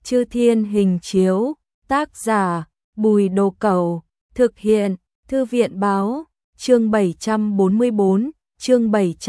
Chư Thiên Hình Chiếu, tác giả, Bùi Đồ Cẩu, thực hiện, Thư viện báo, chương 744, chương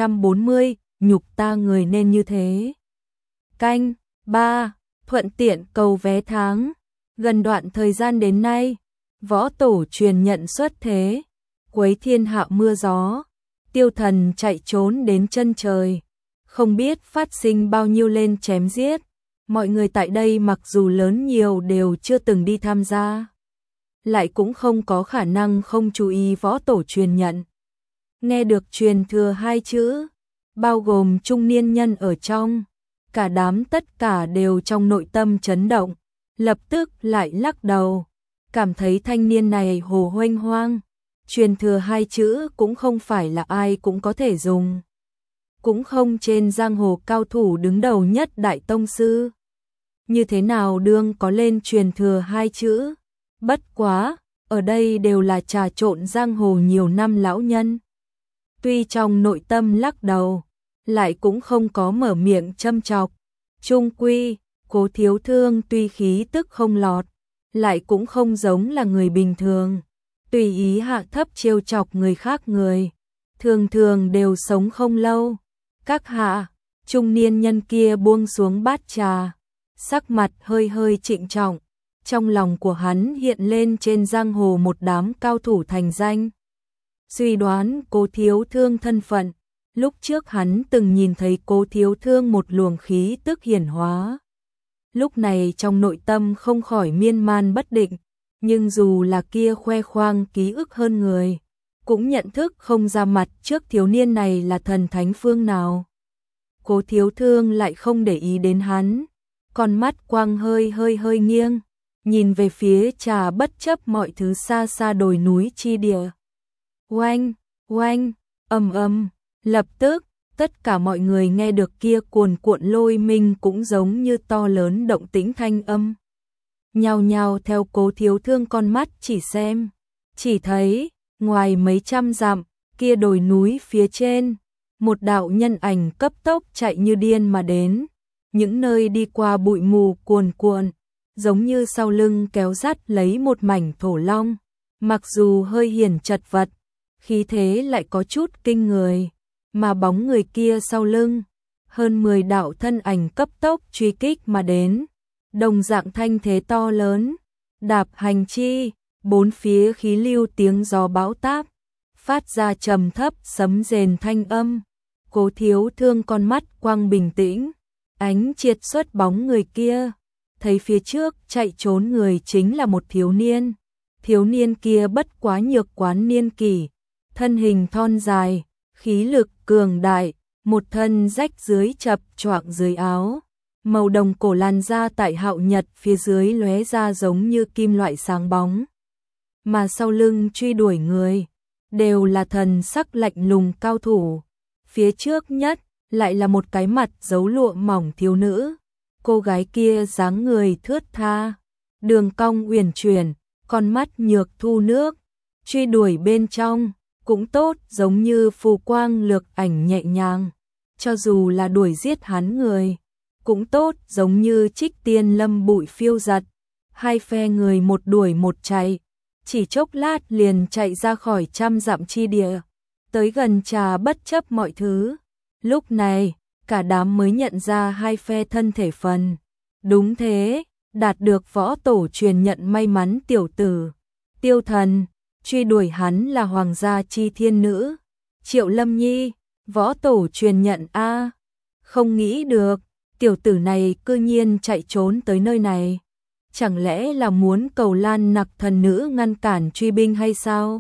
740, nhục ta người nên như thế. Canh, 3, thuận tiện cầu vé tháng, gần đoạn thời gian đến nay, võ tổ truyền nhận xuất thế, quấy thiên hạ mưa gió, tiêu thần chạy trốn đến chân trời, không biết phát sinh bao nhiêu lên chém giết. Mọi người tại đây mặc dù lớn nhiều đều chưa từng đi tham gia, lại cũng không có khả năng không chú ý võ tổ truyền nhận. Nghe được truyền thừa hai chữ, bao gồm trung niên nhân ở trong, cả đám tất cả đều trong nội tâm chấn động, lập tức lại lắc đầu, cảm thấy thanh niên này hồ huênh hoang. Truyền thừa hai chữ cũng không phải là ai cũng có thể dùng, cũng không trên giang hồ cao thủ đứng đầu nhất đại tông sư. Như thế nào đương có lên truyền thừa hai chữ? Bất quá, ở đây đều là trà trộn giang hồ nhiều năm lão nhân. Tuy trong nội tâm lắc đầu, lại cũng không có mở miệng châm chọc. Chung quy, Cố Thiếu Thương tuy khí tức không lọt, lại cũng không giống là người bình thường. Tùy ý hạ thấp trêu chọc người khác người, thường thường đều sống không lâu. Các hạ, trung niên nhân kia buông xuống bát trà, sắc mặt hơi hơi trịnh trọng, trong lòng của hắn hiện lên trên giang hồ một đám cao thủ thành danh. Suy đoán Cố Thiếu Thương thân phận, lúc trước hắn từng nhìn thấy Cố Thiếu Thương một luồng khí tức hiển hóa. Lúc này trong nội tâm không khỏi miên man bất định, nhưng dù là kia khoe khoang ký ức hơn người, cũng nhận thức không ra mặt trước thiếu niên này là thần thánh phương nào. Cố Thiếu Thương lại không để ý đến hắn, con mắt quang hơi nghiêng, nhìn về phía trà bất chấp mọi thứ xa xa đồi núi chi địa. Oanh, oanh, ầm, lập tức, tất cả mọi người nghe được kia cuồn cuộn lôi minh cũng giống như to lớn động tĩnh thanh âm. Nhao nhao theo Cố Thiếu Thương con mắt chỉ xem, chỉ thấy, ngoài mấy trăm dặm, kia đồi núi phía trên, một đạo nhân ảnh cấp tốc chạy như điên mà đến. Những nơi đi qua bụi mù cuồn cuộn, giống như sau lưng kéo dắt lấy một mảnh thổ long, mặc dù hơi hiển chật vật, khí thế lại có chút kinh người, mà bóng người kia sau lưng, hơn 10 đạo thân ảnh cấp tốc truy kích mà đến, đồng dạng thanh thế to lớn, đạp hành chi, bốn phía khí lưu tiếng gió bão táp, phát ra trầm thấp sấm rền thanh âm. Cố Thiếu Thương con mắt quang bình tĩnh, ánh triệt xuất bóng người kia, thấy phía trước chạy trốn người chính là một thiếu niên. Thiếu niên kia bất quá nhược quán niên kỷ, thân hình thon dài, khí lực cường đại, một thân rách dưới chập choạng dưới áo, màu đồng cổ làn da tại hạo nhật phía dưới lóe ra giống như kim loại sáng bóng. Mà sau lưng truy đuổi người, đều là thần sắc lạnh lùng cao thủ. Phía trước nhất, lại là một cái mặt giấu lụa mỏng thiếu nữ. Cô gái kia dáng người thướt tha, đường cong uyển chuyển, con mắt nhược thu nước, truy đuổi bên trong, cũng tốt giống như phù quang lược ảnh nhẹ nhàng. Cho dù là đuổi giết hắn người, cũng tốt giống như trích tiên lâm bụi phiêu giật. Hai phe người một đuổi một chạy, chỉ chốc lát liền chạy ra khỏi trăm dặm chi địa, tới gần trà bất chấp mọi thứ. Lúc này, cả đám mới nhận ra hai phe thân thể phần. Đúng thế, đạt được võ tổ truyền nhận may mắn tiểu tử Tiêu Thần, truy đuổi hắn là hoàng gia chi thiên nữ Triệu Lâm Nhi, võ tổ truyền nhận a. Không nghĩ được, tiểu tử này cư nhiên chạy trốn tới nơi này. Chẳng lẽ là muốn cầu Lan Nặc thần nữ ngăn cản truy binh hay sao?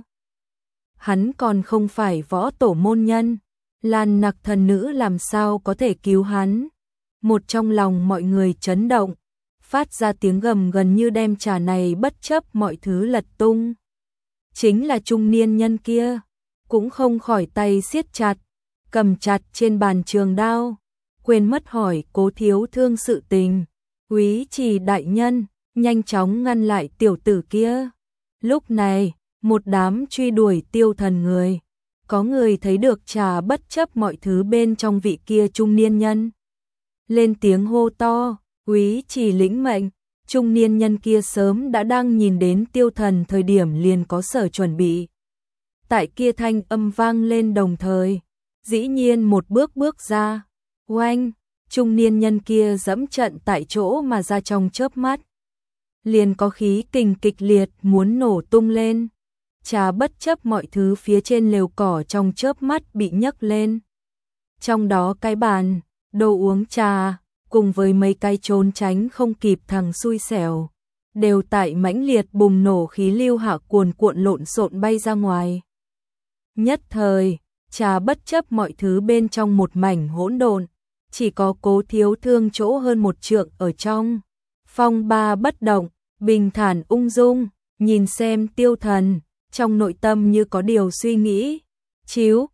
Hắn còn không phải võ tổ môn nhân, Lan Nặc thần nữ làm sao có thể cứu hắn? Một trong lòng mọi người chấn động, phát ra tiếng gầm gần như đem trà này bất chấp mọi thứ lật tung. Chính là trung niên nhân kia, cũng không khỏi tay siết chặt, cầm chặt trên bàn trường đao, quên mất hỏi Cố Thiếu Thương sự tình. Úy Trì đại nhân, nhanh chóng ngăn lại tiểu tử kia. Lúc này, một đám truy đuổi Tiêu Thần người, có người thấy được trà bất chấp mọi thứ bên trong vị kia trung niên nhân. Lên tiếng hô to, Úy Trì lĩnh mệnh, Trung niên nhân kia sớm đã đang nhìn đến Tiêu Thần thời điểm liền có sở chuẩn bị. Tại kia thanh âm vang lên đồng thời, dĩ nhiên một bước bước ra, oanh, trung niên nhân kia dẫm trận tại chỗ mà ra trong chớp mắt. Liền có khí kình kịch liệt muốn nổ tung lên, trà bất chấp mọi thứ phía trên lều cỏ trong chớp mắt bị nhấc lên. Trong đó cái bàn, đồ uống trà, cùng với mấy cái trốn tránh không kịp thằng xui xẻo, đều tại mãnh liệt bùng nổ khí lưu hạ cuồn cuộn lộn xộn bay ra ngoài. Nhất thời, trà bất chấp mọi thứ bên trong một mảnh hỗn độn, chỉ có Cố Thiếu Thương chỗ hơn một trượng ở trong. Phong ba bất động, bình thản ung dung, nhìn xem Tiêu Thần, trong nội tâm như có điều suy nghĩ. Chíu,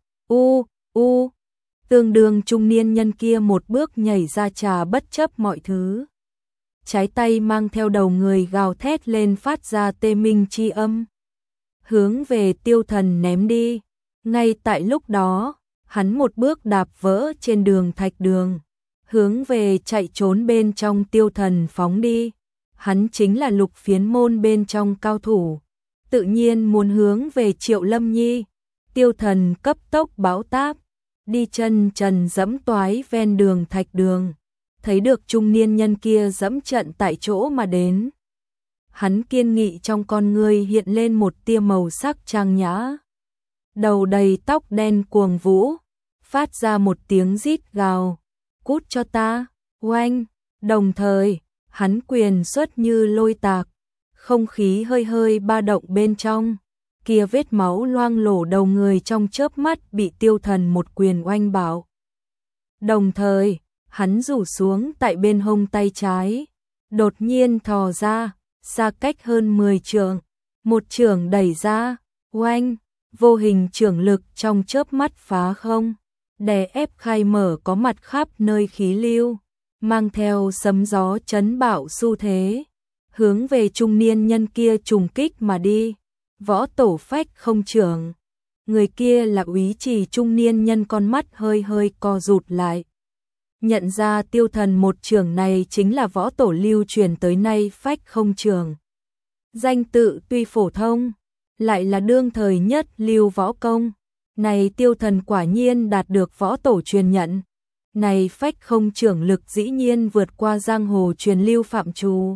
tương đương trung niên nhân kia một bước nhảy ra trà bất chấp mọi thứ. Trái tay mang theo đầu người gào thét lên phát ra tê minh chi âm. Hướng về Tiêu Thần ném đi. Ngay tại lúc đó, hắn một bước đạp vỡ trên đường thạch đường, hướng về chạy trốn bên trong Tiêu Thần phóng đi. Hắn chính là Lục Phiến môn bên trong cao thủ, tự nhiên muốn hướng về Triệu Lâm Nhi. Tiêu Thần cấp tốc báo táp, đi chân trần dẫm toái ven đường thạch đường, thấy được trung niên nhân kia dẫm trận tại chỗ mà đến. Hắn kiên nghị trong con ngươi hiện lên một tia màu sắc trang nhã. Đầu đầy tóc đen cuồng vũ, phát ra một tiếng rít gào, cút cho ta, oanh, đồng thời, hắn quyền xuất như lôi tạc, không khí hơi hơi ba động bên trong, kia vết máu loang lổ đầu người trong chớp mắt bị Tiêu Thần một quyền oanh bảo. Đồng thời, hắn rủ xuống tại bên hông tay trái, đột nhiên thò ra, xa cách hơn 10 trượng, một chưởng đẩy ra, oanh, vô hình chưởng lực trong chớp mắt phá không, đè ép khai mở có mặt khắp nơi khí lưu, mang theo sấm gió chấn bạo xu thế, hướng về trung niên nhân kia trùng kích mà đi. Võ Tổ Phách Không Chưởng, người kia là Úy Trì trung niên nhân, con mắt hơi hơi co rụt lại. Nhận ra Tiêu Thần một chưởng này chính là võ tổ lưu truyền tới nay Phách Không Chưởng. Danh tự tuy phổ thông, lại là đương thời nhất lưu võ công. Này Tiêu Thần quả nhiên đạt được võ tổ truyền nhận. Này Phách Không Chưởng lực dĩ nhiên vượt qua giang hồ truyền lưu phạm trù.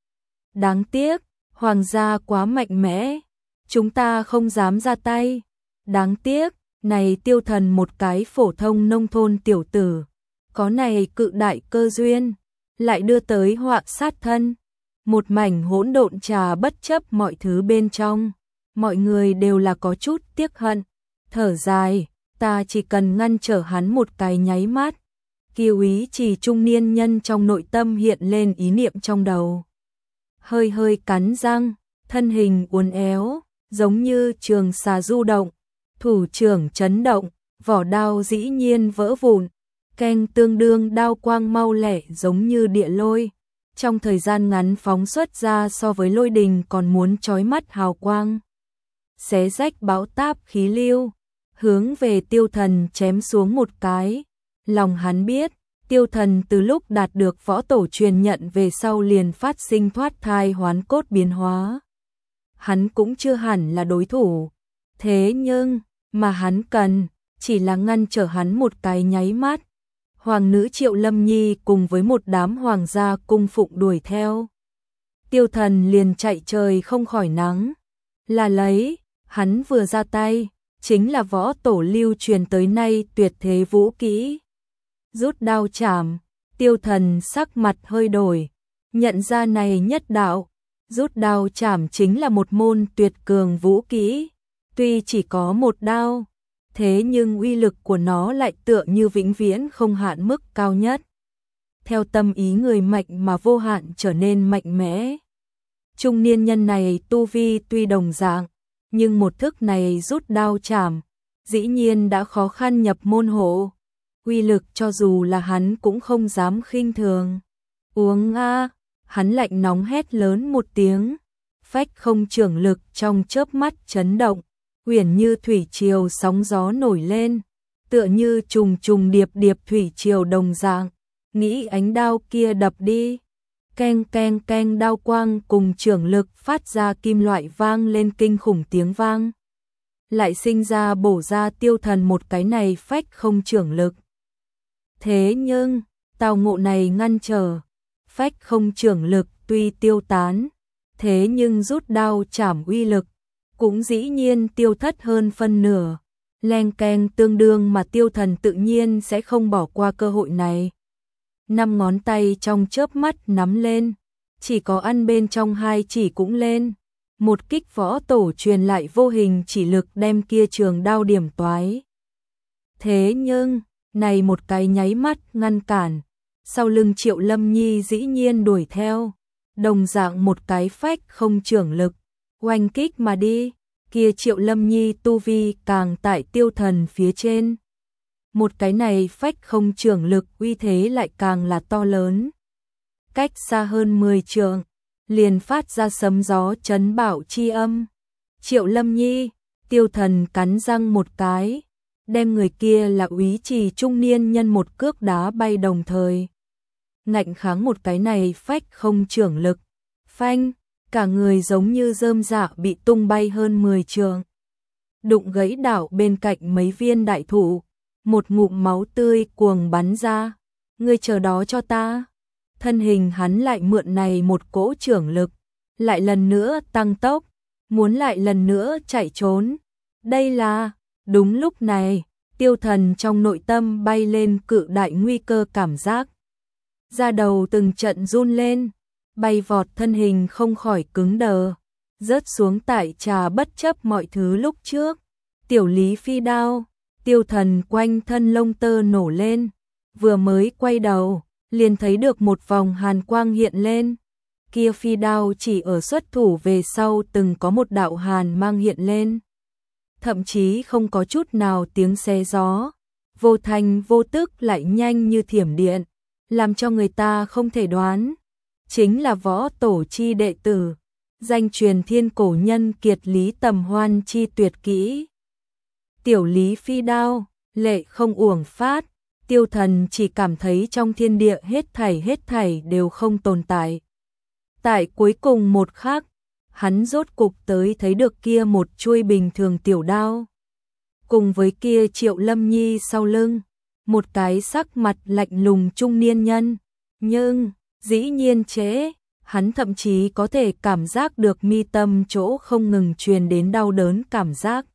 Đáng tiếc, hoàng gia quá mạnh mẽ, chúng ta không dám ra tay. Đáng tiếc, này Tiêu Thần một cái phổ thông nông thôn tiểu tử, có này cự đại cơ duyên, lại đưa tới họa sát thân. Một mảnh hỗn độn trà bất chấp mọi thứ bên trong, mọi người đều là có chút tiếc hận, thở dài, ta chỉ cần ngăn trở hắn một cái nháy mắt. Kiều Úy Trì trung niên nhân trong nội tâm hiện lên ý niệm trong đầu. Hơi hơi cắn răng, thân hình uốn éo, giống như trường xà du động, thủ trưởng chấn động, vỏ đao dĩ nhiên vỡ vụn, keng tương đương đao quang mau lẹ giống như địa lôi, trong thời gian ngắn phóng xuất ra so với lôi đình còn muốn chói mắt hào quang. Xé rách bão táp khí lưu, hướng về Tiêu Thần chém xuống một cái. Lòng hắn biết, Tiêu Thần từ lúc đạt được võ tổ truyền nhận về sau liền phát sinh thoát thai hoán cốt biến hóa. Hắn cũng chưa hẳn là đối thủ, thế nhưng, mà hắn cần, chỉ là ngăn trở hắn một cái nháy mắt. Hoàng nữ Triệu Lâm Nhi cùng với một đám hoàng gia cung phụng đuổi theo. Tiêu Thần liền chạy trời không khỏi nắng. Là lấy, hắn vừa ra tay, chính là võ tổ lưu truyền tới nay tuyệt thế vũ kỹ. Rút đao chảm, Tiêu Thần sắc mặt hơi đổi, nhận ra này nhất đạo, rút đao chảm chính là một môn tuyệt cường vũ kỹ. Tuy chỉ có một đao, thế nhưng uy lực của nó lại tựa như vĩnh viễn không hạn mức cao nhất. Theo tâm ý người mạnh mà vô hạn trở nên mạnh mẽ. Trung niên nhân này tu vi tuy đồng dạng, nhưng một thức này rút đao chảm, dĩ nhiên đã khó khăn nhập môn hộ. Uy lực cho dù là hắn cũng không dám khinh thường. Uống a, hắn lạnh nóng hét lớn một tiếng, Phách Không Chưởng lực trong chớp mắt chấn động. Uyển như thủy triều sóng gió nổi lên, tựa như trùng trùng điệp điệp thủy triều đồng dạng, nghĩ ánh đao kia đập đi. Keng keng keng, đao quang cùng chưởng lực phát ra kim loại vang lên kinh khủng tiếng vang. Lại sinh ra bổ ra Tiêu Thần một cái này phách không chưởng lực. Thế nhưng, Tào Ngộ này ngăn trở, phách không chưởng lực tuy tiêu tán, thế nhưng rút đao chảm uy lực, cũng dĩ nhiên tiêu thất hơn phân nửa. Leng keng tương đương mà Tiêu Thần tự nhiên sẽ không bỏ qua cơ hội này. 5 ngón tay trong chớp mắt nắm lên, chỉ có ăn bên trong 2 chỉ cũng lên. Một kích võ tổ truyền lại vô hình chỉ lực đem kia trường đao điểm toái. Thế nhưng, này một cái nháy mắt ngăn cản, sau lưng Triệu Lâm Nhi dĩ nhiên đuổi theo, đồng dạng một cái phách không chưởng lực, oanh kích mà đi, kia Triệu Lâm Nhi tu vi càng tại Tiêu Thần phía trên. Một cái này phách không chưởng lực uy thế lại càng là to lớn. Cách xa hơn 10 trượng, liền phát ra sấm gió chấn bạo chi âm. Triệu Lâm Nhi, Tiêu Thần cắn răng một cái, đem người kia là úy trì trung niên nhân một cước đá bay đồng thời. Ngạnh kháng một cái này phách không chưởng lực, phanh, cả người giống như rơm rạ bị tung bay hơn 10 trượng. Đụng gãy đảo bên cạnh mấy viên đại thụ, một ngụm máu tươi cuồng bắn ra. Ngươi chờ đó cho ta. Thân hình hắn lại mượn này một cỗ chưởng lực, lại lần nữa tăng tốc, muốn lại lần nữa chạy trốn. Đây là, đúng lúc này, Tiêu Thần trong nội tâm bay lên cự đại nguy cơ cảm giác. Da đầu từng trận run lên, bay vọt thân hình không khỏi cứng đờ, rớt xuống tại trà bất chấp mọi thứ lúc trước. Tiểu Lý phi đao, Tiêu Thần quanh thân lông tơ nổ lên, vừa mới quay đầu, liền thấy được một vòng hàn quang hiện lên. Kia phi đao chỉ ở xuất thủ về sau từng có một đạo hàn mang hiện lên. Thậm chí không có chút nào tiếng xé gió, vô thành vô tức lại nhanh như thiểm điện, làm cho người ta không thể đoán. Chính là võ tổ chi đệ tử, danh truyền thiên cổ nhân kiệt Lý Tầm Hoan chi tuyệt kỹ. Tiểu Lý phi đao, lệ không uổng phát. Tiêu Thần chỉ cảm thấy trong thiên địa hết thảy đều không tồn tại. Tại cuối cùng một khắc, hắn rốt cục tới thấy được kia một chuôi bình thường tiểu đao. Cùng với kia Triệu Lâm Nhi sau lưng, một cái sắc mặt lạnh lùng trung niên nhân. Nhưng, dĩ nhiên chế, hắn thậm chí có thể cảm giác được mi tâm chỗ không ngừng truyền đến đau đớn cảm giác.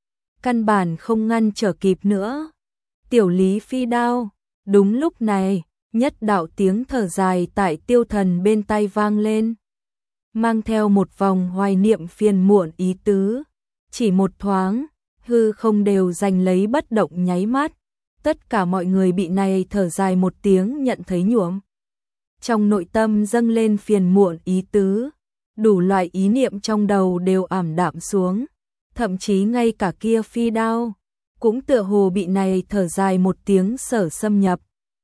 Căn bản không ngăn trở kịp nữa. Tiểu Lý phi đao, đúng lúc này, nhất đạo tiếng thở dài tại Tiêu Thần bên tai vang lên, mang theo một vòng hoài niệm phiền muộn ý tứ. Chỉ một thoáng, hư không đều giành lấy bất động nháy mắt, tất cả mọi người bị này thở dài một tiếng nhận thấy nhuộm. Trong nội tâm dâng lên phiền muộn ý tứ, đủ loại ý niệm trong đầu đều ảm đạm xuống, thậm chí ngay cả kia phi đao cũng tựa hồ bị này thở dài một tiếng sở xâm nhập.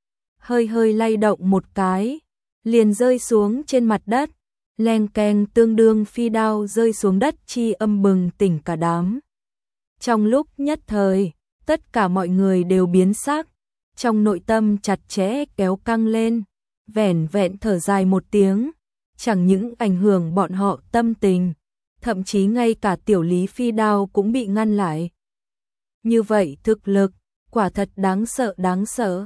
Hơi hơi lay động một cái, liền rơi xuống trên mặt đất, leng keng tương đương phi đao rơi xuống đất chi âm bừng tỉnh cả đám. Trong lúc nhất thời, tất cả mọi người đều biến sắc, trong nội tâm chặt chẽ kéo căng lên, vẻn vẹn thở dài một tiếng, chẳng những ảnh hưởng bọn họ tâm tình, thậm chí ngay cả Tiểu Lý phi đao cũng bị ngăn lại. Như vậy thực lực, quả thật đáng sợ đáng sợ.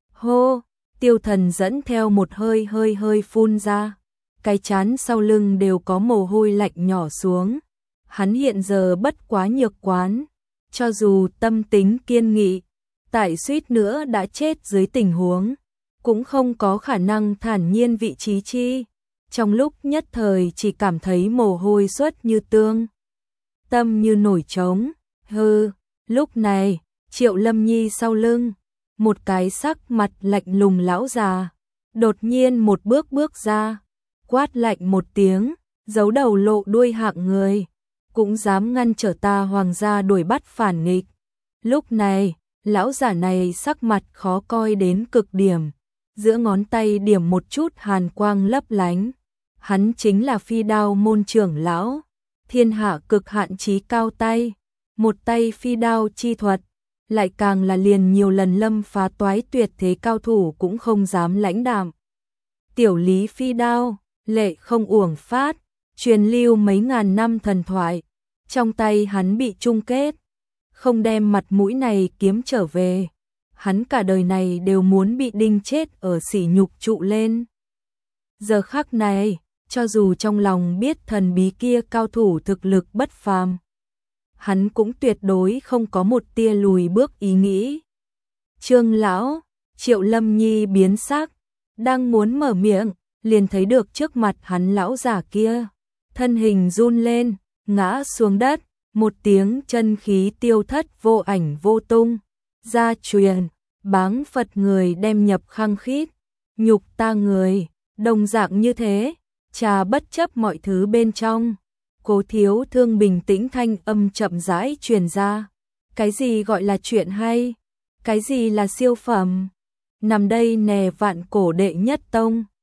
Hô, Tiêu Thần dẫn theo một hơi phun ra, cái trán sau lưng đều có mồ hôi lạnh nhỏ xuống. Hắn hiện giờ bất quá nhược quán, cho dù tâm tính kiên nghị, tại suýt nữa đã chết dưới tình huống, cũng không có khả năng thản nhiên vị trí chi. Trong lúc nhất thời chỉ cảm thấy mồ hôi xuất như tương, tâm như nổi trống. Hừ, lúc này, Triệu Lâm Nhi sau lưng, một cái sắc mặt lạnh lùng lão già, đột nhiên một bước ra, quát lạnh một tiếng, giấu đầu lộ đuôi hạng người, cũng dám ngăn trở ta hoàng gia đuổi bắt phản nghịch. Lúc này, lão giả này sắc mặt khó coi đến cực điểm, giữa ngón tay điểm một chút hàn quang lấp lánh. Hắn chính là phi đao môn trưởng lão, thiên hạ cực hạn chí cao tay, một tay phi đao chi thuật, lại càng là liền nhiều lần lâm phá toái tuyệt thế cao thủ cũng không dám lãnh đạm. Tiểu Lý phi đao, lệ không uổng phát, truyền lưu mấy ngàn năm thần thoại, trong tay hắn bị chung kết, không đem mặt mũi này kiếm trở về, hắn cả đời này đều muốn bị đinh chết ở sỉ nhục trụ lên. Giờ khắc này, cho dù trong lòng biết thần bí kia cao thủ thực lực bất phàm, hắn cũng tuyệt đối không có một tia lùi bước ý nghĩ. Trương lão, Triệu Lâm Nhi biến sắc, đang muốn mở miệng, liền thấy được trước mặt hắn lão giả kia, thân hình run lên, ngã xuống đất, một tiếng chân khí tiêu thất vô ảnh vô tung, gia truyền, báng Phật người đem nhập khăng khít, nhục ta người, đồng dạng như thế, trà bất chấp mọi thứ bên trong. Cố Thiếu Thương bình tĩnh thanh âm chậm rãi truyền ra, cái gì gọi là chuyện hay, cái gì là siêu phẩm, nằm đây nè vạn cổ đệ nhất tông.